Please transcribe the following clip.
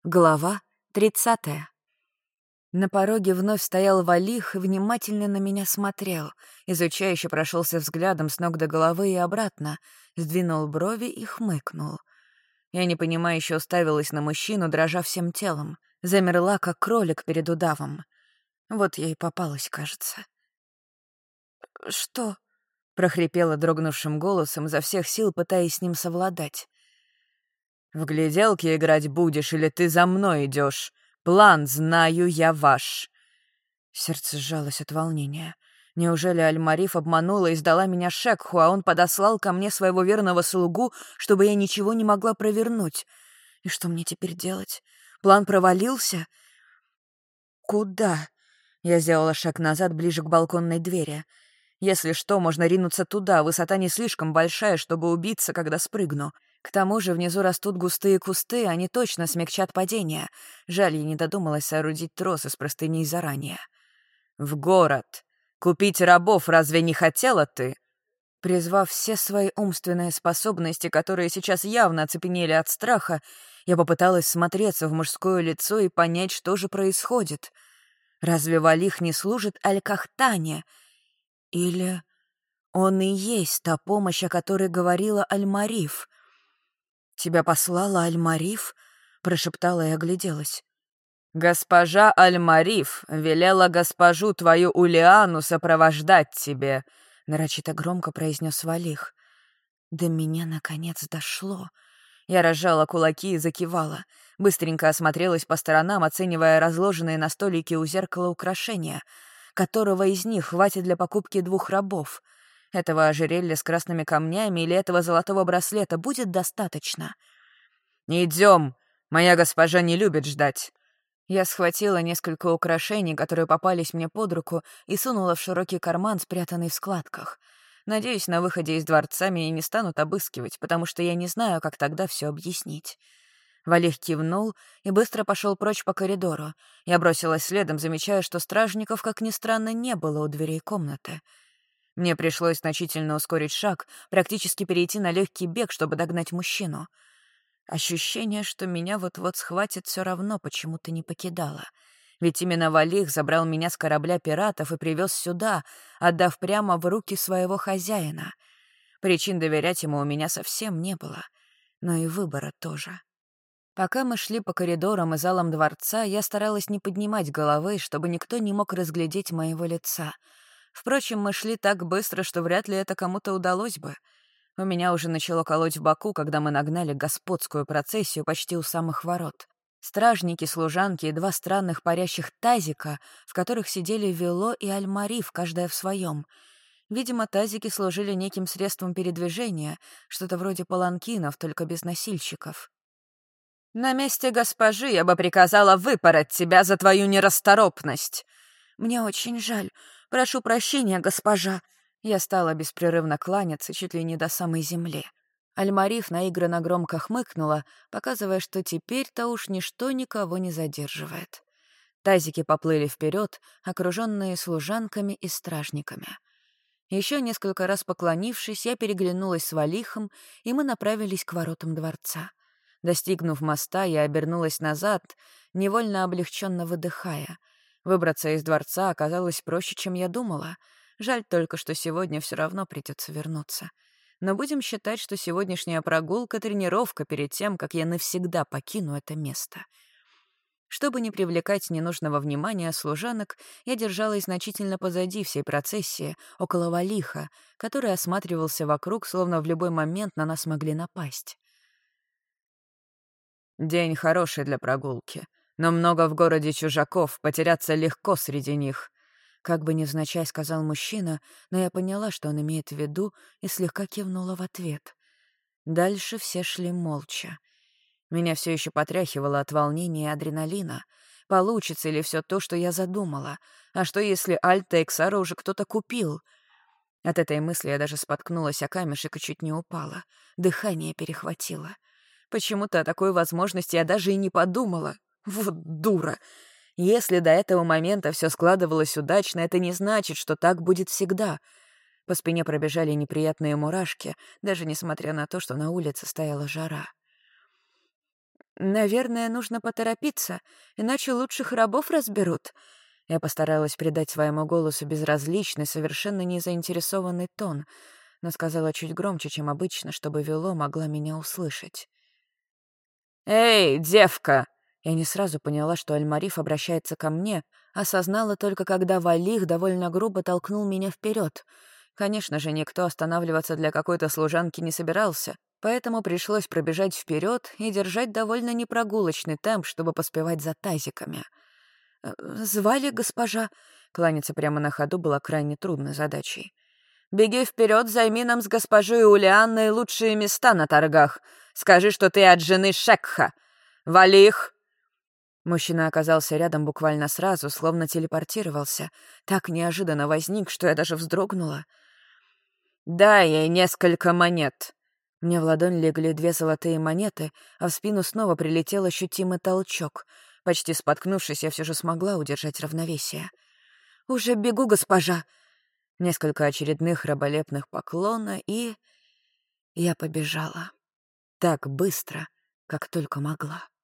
Глава 30. На пороге вновь стоял Валих и внимательно на меня смотрел, изучающе прошелся взглядом с ног до головы и обратно, сдвинул брови и хмыкнул. Я непонимающе уставилась на мужчину, дрожа всем телом, замерла, как кролик перед удавом. Вот я и попалась, кажется. «Что?» — прохрипела дрогнувшим голосом, изо всех сил пытаясь с ним совладать. «В гляделки играть будешь или ты за мной идешь? План знаю я ваш». Сердце сжалось от волнения. Неужели Аль-Мариф обманула и сдала меня Шекху, а он подослал ко мне своего верного слугу, чтобы я ничего не могла провернуть? И что мне теперь делать? План провалился? Куда? Я сделала шаг назад, ближе к балконной двери. Если что, можно ринуться туда, высота не слишком большая, чтобы убиться, когда спрыгну. К тому же внизу растут густые кусты, они точно смягчат падение. Жаль, я не додумалась соорудить трос из простыней заранее. «В город. Купить рабов разве не хотела ты?» Призвав все свои умственные способности, которые сейчас явно оцепенели от страха, я попыталась смотреться в мужское лицо и понять, что же происходит. Разве Валих не служит Аль-Кахтане? Или он и есть та помощь, о которой говорила Аль-Мариф? «Тебя послала Аль-Мариф?» — прошептала и огляделась. «Госпожа Аль-Мариф велела госпожу твою Улиану сопровождать тебе», — нарочито громко произнес Валих. До меня, наконец, дошло. Я разжала кулаки и закивала. Быстренько осмотрелась по сторонам, оценивая разложенные на столике у зеркала украшения. Которого из них хватит для покупки 2 рабов? Этого ожерелья с красными камнями или этого золотого браслета будет достаточно? «Идем, моя госпожа не любит ждать». Я схватила несколько украшений, которые попались мне под руку, и сунула в широкий карман, спрятанный в складках. Надеюсь, на выходе из дворца меня не станут обыскивать, потому что я не знаю, как тогда все объяснить. Валих кивнул и быстро пошел прочь по коридору. Я бросилась следом, замечая, что стражников, как ни странно, не было у дверей комнаты. Мне пришлось значительно ускорить шаг, практически перейти на легкий бег, чтобы догнать мужчину. Ощущение, что меня вот-вот схватит, все равно почему-то не покидало. Ведь именно Валих забрал меня с корабля пиратов и привез сюда, отдав прямо в руки своего хозяина. Причин доверять ему у меня совсем не было, но и выбора тоже. Пока мы шли по коридорам и залам дворца, я старалась не поднимать головы, чтобы никто не мог разглядеть моего лица. Впрочем, мы шли так быстро, что вряд ли это кому-то удалось бы. У меня уже начало колоть в боку, когда мы нагнали господскую процессию почти у самых ворот. Стражники, служанки и 2 странных парящих тазика, в которых сидели Вело и Аль-Мариф, каждая в своем. Видимо, тазики служили неким средством передвижения, что-то вроде паланкинов, только без носильщиков. «На месте госпожи я бы приказала выпороть тебя за твою нерасторопность». «Мне очень жаль. Прошу прощения, госпожа». Я стала беспрерывно кланяться чуть ли не до самой земли. Аль-Мариф наигранно громко хмыкнула, показывая, что теперь-то уж ничто никого не задерживает. Тазики поплыли вперед, окруженные служанками и стражниками. Еще несколько раз поклонившись, я переглянулась с Валихом, и мы направились к воротам дворца. Достигнув моста, я обернулась назад, невольно облегченно выдыхая. Выбраться из дворца оказалось проще, чем я думала. Жаль только, что сегодня все равно придется вернуться. Но будем считать, что сегодняшняя прогулка — тренировка перед тем, как я навсегда покину это место. Чтобы не привлекать ненужного внимания служанок, я держалась значительно позади всей процессии, около Валиха, который осматривался вокруг, словно в любой момент на нас могли напасть. «День хороший для прогулки, но много в городе чужаков, потеряться легко среди них». Как бы невзначай сказал мужчина, но я поняла, что он имеет в виду, и слегка кивнула в ответ. Дальше все шли молча. Меня все еще потряхивало от волнения и адреналина. Получится ли все то, что я задумала? А что, если Альта и Ксара уже кто-то купил? От этой мысли я даже споткнулась о камешек и чуть не упала. Дыхание перехватило. Почему-то о такой возможности я даже и не подумала. Вот дура! Если до этого момента все складывалось удачно, это не значит, что так будет всегда. По спине пробежали неприятные мурашки, даже несмотря на то, что на улице стояла жара. Наверное, нужно поторопиться, иначе лучших рабов разберут». Я постаралась придать своему голосу безразличный, совершенно незаинтересованный тон, но сказала чуть громче, чем обычно, чтобы Вело могла меня услышать. «Эй, девка!» Я не сразу поняла, что Аль-Мариф обращается ко мне, осознала только, когда Валих довольно грубо толкнул меня вперед. Конечно же, никто останавливаться для какой-то служанки не собирался, поэтому пришлось пробежать вперед и держать довольно непрогулочный темп, чтобы поспевать за тазиками. «Звали госпожа?» Кланяться прямо на ходу было крайне трудной задачей. «Беги вперед, займи нам с госпожой Улианной лучшие места на торгах. Скажи, что ты от жены Шекха. Валих!» Мужчина оказался рядом буквально сразу, словно телепортировался. Так неожиданно возник, что я даже вздрогнула. «Дай ей несколько монет». Мне в ладонь легли 2 золотые монеты, а в спину снова прилетел ощутимый толчок. Почти споткнувшись, я все же смогла удержать равновесие. «Уже бегу, госпожа!» Несколько очередных раболепных поклона, и... Я побежала. Так быстро, как только могла.